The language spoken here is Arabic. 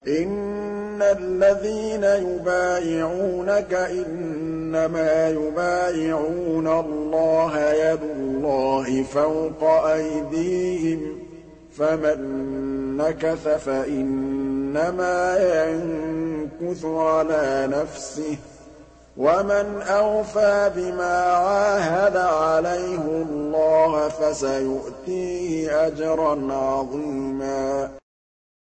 إِنَّ الَّذِينَ يُبَايِعُونَكَ إِنَّمَا يُبَايِعُونَ اللَّهَ يَدُ اللَّهِ فَوْقَ أَيْدِيهِمْ ۚ فَمَن نَّكَثَ فَإِنَّمَا يَنكُثُ عَلَىٰ نَفْسِهِ ۖ وَمَنْ أَوْفَىٰ بِمَا عَاهَدَ عَلَيْهُ اللَّهَ فَسَيُؤْتِيهِ أَجْرًا عَظِيمًا